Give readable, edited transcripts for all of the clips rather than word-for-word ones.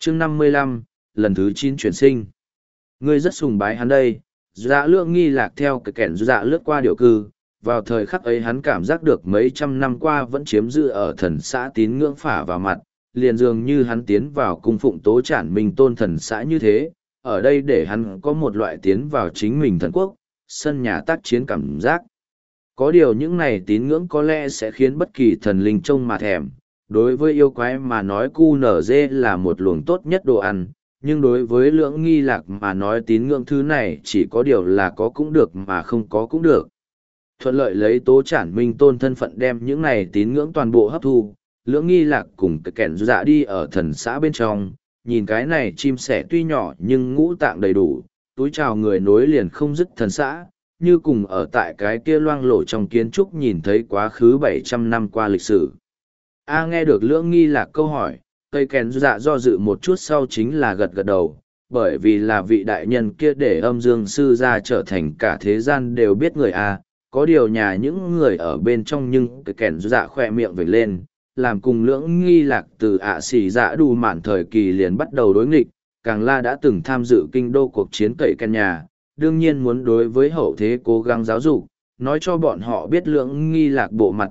chương 55, lần thứ 9 chuyển sinh. Ngươi rất sùng bái hắn đây. Dạ lượng nghi lạc theo cái kẻn dạ lướt qua điệu cư. Vào thời khắc ấy hắn cảm giác được mấy trăm năm qua vẫn chiếm giữ ở thần xã tín ngưỡng phả vào mặt, liền dường như hắn tiến vào cung phụng tố trản minh tôn thần xã như thế, ở đây để hắn có một loại tiến vào chính mình thần quốc, sân nhà tác chiến cảm giác. Có điều những này tín ngưỡng có lẽ sẽ khiến bất kỳ thần linh trông mà thèm. Đối với yêu quái mà nói cu nở dê là một luồng tốt nhất đồ ăn, nhưng đối với lưỡng nghi lạc mà nói tín ngưỡng thứ này chỉ có điều là có cũng được mà không có cũng được. Thuận lợi lấy tố trản minh tôn thân phận đem những này tín ngưỡng toàn bộ hấp thu, lưỡng nghi lạc cùng cái kẻn dạ đi ở thần xã bên trong, nhìn cái này chim sẻ tuy nhỏ nhưng ngũ tạng đầy đủ, túi trào người nối liền không dứt thần xã, như cùng ở tại cái kia loang lổ trong kiến trúc nhìn thấy quá khứ 700 năm qua lịch sử. Nghe được lưỡng nghi lạc câu hỏi, cây kèn dạ do dự một chút sau chính là gật gật đầu, bởi vì là vị đại nhân kia để âm dương sư ra trở thành cả thế gian đều biết người A, có điều nhà những người ở bên trong nhưng cây kèn dạ khoe miệng vểnh lên, làm cùng lưỡng nghi lạc từ xỉ dạ đủ mạn thời kỳ liền bắt đầu đối nghịch, càng la đã từng tham dự kinh đô cuộc chiến cậy kèn nhà, đương nhiên muốn đối với hậu thế cố gắng giáo dục, nói cho bọn họ biết lưỡng nghi lạc bộ mặt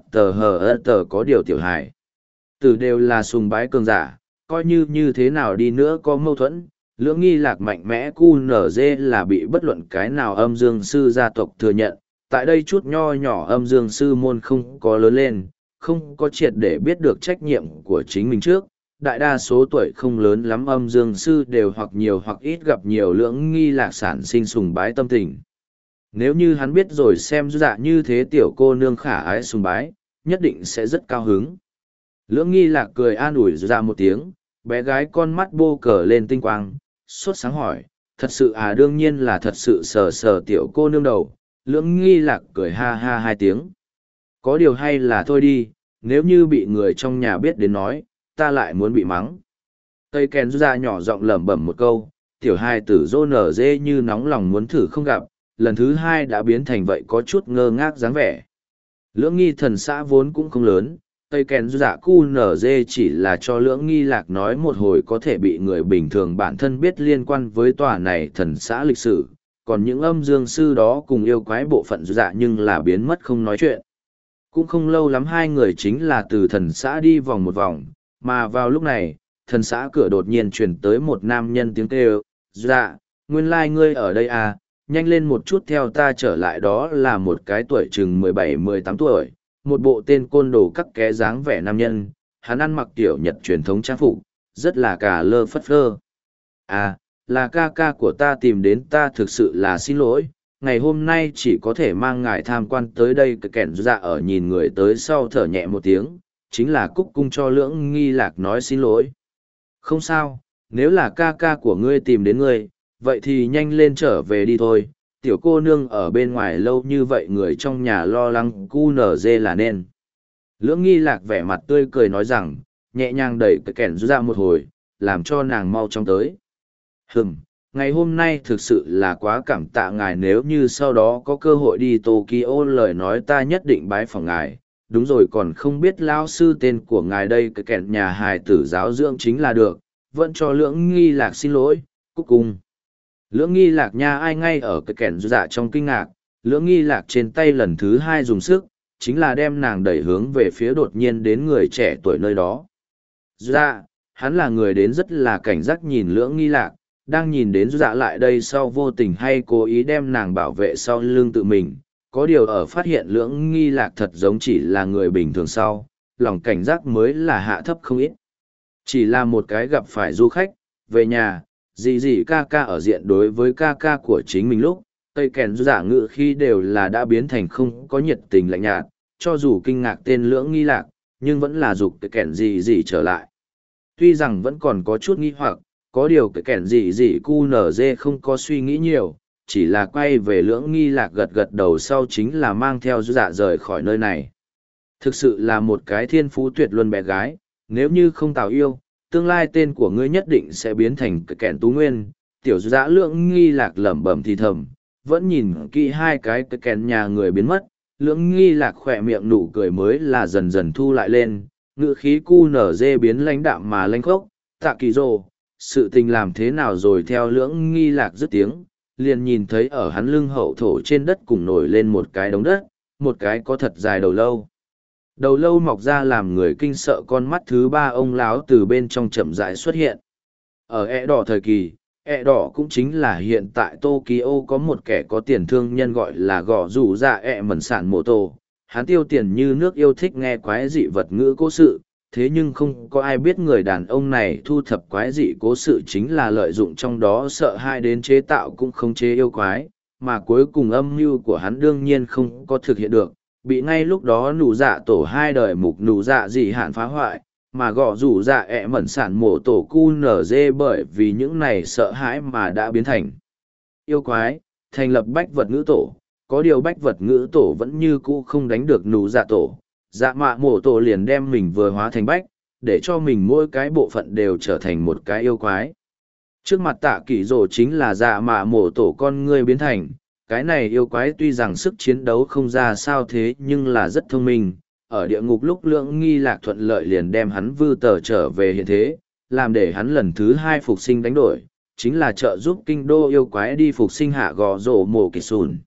tờ có điều tiểu hài. Từ đều là sùng bái cường giả, coi như thế nào đi nữa có mâu thuẫn, lưỡng nghi lạc mạnh mẽ QNZ là bị bất luận cái nào âm dương sư gia tộc thừa nhận, tại đây chút nho nhỏ âm dương sư môn không có lớn lên, không có triệt để biết được trách nhiệm của chính mình trước. Đại đa số tuổi không lớn lắm âm dương sư đều hoặc nhiều hoặc ít gặp nhiều lưỡng nghi lạc sản sinh sùng bái tâm tình. Nếu như hắn biết rồi xem dạ như thế tiểu cô nương khả ái sùng bái, nhất định sẽ rất cao hứng. Lưỡng nghi lạc cười an ủi ra một tiếng, bé gái con mắt bô cờ lên tinh quang, sốt sáng hỏi, thật sự đương nhiên là thật sự sờ tiểu cô nương đầu. Lưỡng nghi lạc cười ha ha hai tiếng. Có điều hay là thôi đi, nếu như bị người trong nhà biết đến nói, ta lại muốn bị mắng. Tây kèn ra nhỏ giọng lẩm bẩm một câu, tiểu hai tử rô nở dê như nóng lòng muốn thử không gặp, lần thứ hai đã biến thành vậy có chút ngơ ngác dáng vẻ. Lưỡng nghi thần xã vốn cũng không lớn, Tây kèn dạ cu nở dê chỉ là cho lưỡng nghi lạc nói một hồi có thể bị người bình thường bản thân biết liên quan với tòa này thần xã lịch sử, còn những âm dương sư đó cùng yêu quái bộ phận dạ nhưng là biến mất không nói chuyện. Cũng không lâu lắm hai người chính là từ thần xã đi vòng một vòng, mà vào lúc này, thần xã cửa đột nhiên truyền tới một nam nhân tiếng kêu, dạ, nguyên lai ngươi ở đây nhanh lên một chút theo ta trở lại. Đó là một cái tuổi chừng 17-18 tuổi, một bộ tên côn đồ cắt ké dáng vẻ nam nhân, hắn ăn mặc tiểu Nhật truyền thống trang phục, rất là cà lơ phất phơ. Là ca ca của ta tìm đến ta, thực sự là xin lỗi, ngày hôm nay chỉ có thể mang ngài tham quan tới đây. Cái kẻn dạ ở nhìn người tới sau thở nhẹ một tiếng, chính là cúc cung cho lưỡng nghi lạc nói xin lỗi. Không sao, nếu là ca ca của ngươi tìm đến ngươi, vậy thì nhanh lên trở về đi thôi, tiểu cô nương ở bên ngoài lâu như vậy người trong nhà lo lắng cu nở dê là nên. Lưỡng nghi lạc vẻ mặt tươi cười nói rằng, nhẹ nhàng đẩy cái kẻn ra một hồi, làm cho nàng mau chóng tới. Ngày hôm nay thực sự là quá cảm tạ ngài, nếu như sau đó có cơ hội đi Tokyo lời nói ta nhất định bái phỏng ngài. Đúng rồi, còn không biết lao sư tên của ngài đây, cái kẻn nhà hài tử giáo dưỡng chính là được, vẫn cho lưỡng nghi lạc xin lỗi, cúc cung. Lưỡng nghi lạc nha ai ngay ở cái kẻn dạ trong kinh ngạc, lưỡng nghi lạc trên tay lần thứ hai dùng sức, chính là đem nàng đẩy hướng về phía đột nhiên đến người trẻ tuổi nơi đó. Dạ, hắn là người đến rất là cảnh giác nhìn lưỡng nghi lạc, đang nhìn đến dạ lại đây sau vô tình hay cố ý đem nàng bảo vệ sau lưng tự mình, có điều ở phát hiện lưỡng nghi lạc thật giống chỉ là người bình thường sau, lòng cảnh giác mới là hạ thấp không ít. Chỉ là một cái gặp phải du khách, về nhà, gì ca ca ở diện đối với ca ca của chính mình lúc, tây kèn giả ngự khi đều là đã biến thành không có nhiệt tình lạnh nhạt, cho dù kinh ngạc tên lưỡng nghi lạc, nhưng vẫn là dục cái kèn gì trở lại. Tuy rằng vẫn còn có chút nghi hoặc, có điều cái kẻn gì cu nở dê không có suy nghĩ nhiều, chỉ là quay về lưỡng nghi lạc gật gật đầu sau chính là mang theo dạ rời khỏi nơi này. Thực sự là một cái thiên phú tuyệt luân bé gái, nếu như không tào yêu, tương lai tên của ngươi nhất định sẽ biến thành cái kẻn tú nguyên. Tiểu dạ lưỡng nghi lạc lẩm bẩm thì thầm, vẫn nhìn kỹ hai cái kẻn nhà người biến mất, lưỡng nghi lạc khỏe miệng nụ cười mới là dần dần thu lại lên, ngữ khí cu nở dê biến lãnh đạm mà lãnh khốc. Tạ kỳ rồ, sự tình làm thế nào rồi theo lưỡng nghi lạc dứt tiếng, liền nhìn thấy ở hắn lưng hậu thổ trên đất cùng nổi lên một cái đống đất, một cái có thật dài đầu lâu. Đầu lâu mọc ra làm người kinh sợ, con mắt thứ ba ông lão từ bên trong chậm rãi xuất hiện. Ở ẹ đỏ thời kỳ, ẹ đỏ cũng chính là hiện tại Tokyo có một kẻ có tiền thương nhân gọi là gò rủ dạ ẹ mẩn sản mô tô. Hắn tiêu tiền như nước, yêu thích nghe quái dị vật ngữ cố sự, thế nhưng không có ai biết người đàn ông này thu thập quái dị cố sự chính là lợi dụng trong đó sợ hãi đến chế tạo cũng không chế yêu quái, mà cuối cùng âm mưu của hắn đương nhiên không có thực hiện được, bị ngay lúc đó nụ dạ tổ hai đời mục nụ dạ dị hạn phá hoại, mà gõ rủ dạ ẹ mẩn sản mổ tổ cu nở dê bởi vì những này sợ hãi mà đã biến thành yêu quái, thành lập bách vật ngữ tổ. Có điều bách vật ngữ tổ vẫn như cũ không đánh được nụ dạ tổ, dạ mạ mổ tổ liền đem mình vừa hóa thành bách, để cho mình mỗi cái bộ phận đều trở thành một cái yêu quái. Trước mặt tạ kỷ rồ chính là dạ mạ mổ tổ con ngươi biến thành, cái này yêu quái tuy rằng sức chiến đấu không ra sao thế nhưng là rất thông minh, ở địa ngục lúc lưỡng nghi lạc thuận lợi liền đem hắn vư tờ trở về hiện thế, làm để hắn lần thứ hai phục sinh đánh đổi, chính là trợ giúp kinh đô yêu quái đi phục sinh hạ gò rổ mổ kỳ sùn.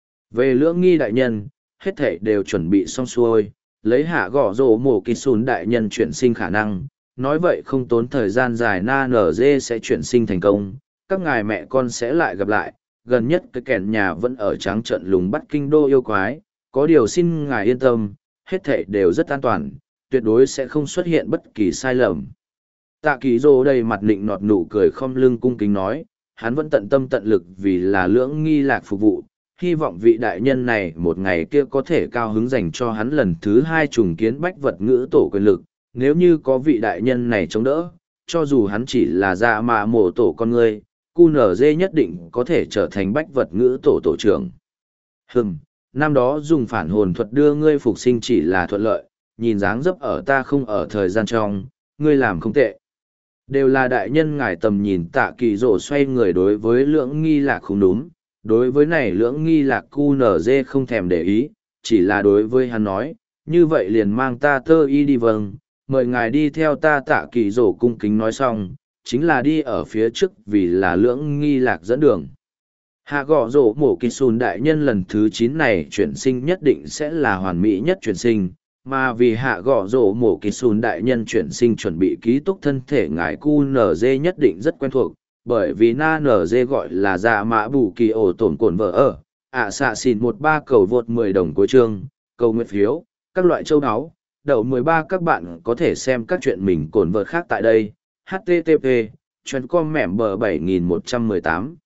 Về lưỡng nghi đại nhân, hết thảy đều chuẩn bị xong xuôi, lấy hạ gò rổ mổ kỳ sùn đại nhân chuyển sinh khả năng, nói vậy không tốn thời gian dài na nở dê sẽ chuyển sinh thành công, các ngài mẹ con sẽ lại gặp lại, gần nhất cái kẻn nhà vẫn ở trắng trận lùng bắt kinh đô yêu quái, có điều xin ngài yên tâm, hết thảy đều rất an toàn, tuyệt đối sẽ không xuất hiện bất kỳ sai lầm. Tạ Kỳ Dô đầy mặt nịnh nọt nụ cười không lưng cung kính nói, hắn vẫn tận tâm tận lực vì là lưỡng nghi lạc phục vụ, hy vọng vị đại nhân này một ngày kia có thể cao hứng dành cho hắn lần thứ hai trùng kiến bách vật ngữ tổ quyền lực, nếu như có vị đại nhân này chống đỡ, cho dù hắn chỉ là dạ mạ mổ tổ con người, QNZ nhất định có thể trở thành bách vật ngữ tổ tổ trưởng. Năm đó dùng phản hồn thuật đưa ngươi phục sinh chỉ là thuận lợi, nhìn dáng dấp ở ta không ở thời gian trong, ngươi làm không tệ. Đều là đại nhân ngài tầm nhìn. Tạ Kỳ Dỗ xoay người đối với lưỡng nghi lạc không đúng, đối với này lưỡng nghi lạc QNZ không thèm để ý, chỉ là đối với hắn nói, như vậy liền mang ta tơ y đi. Vâng, mời ngài đi theo ta. Tạ Kỳ Dỗ cung kính nói xong, chính là đi ở phía trước vì là lưỡng nghi lạc dẫn đường. Hạ gõ rổ mổ kỳ sùn đại nhân lần thứ 9 này chuyển sinh nhất định sẽ là hoàn mỹ nhất chuyển sinh, mà vì hạ gõ rổ mổ kỳ sùn đại nhân chuyển sinh chuẩn bị ký túc thân thể ngài QNZ nhất định rất quen thuộc, bởi vì na NG gọi là dạ mã bù kỳ ổ tổn cổn vợ ở, xạ xìn 13 cầu vượt 10 đồng cuối chương, cầu nguyện phiếu, các loại châu áo, đậu 13 các bạn có thể xem các chuyện mình cổn vợ khác tại đây, http, chuyên com mẻm bờ 7118.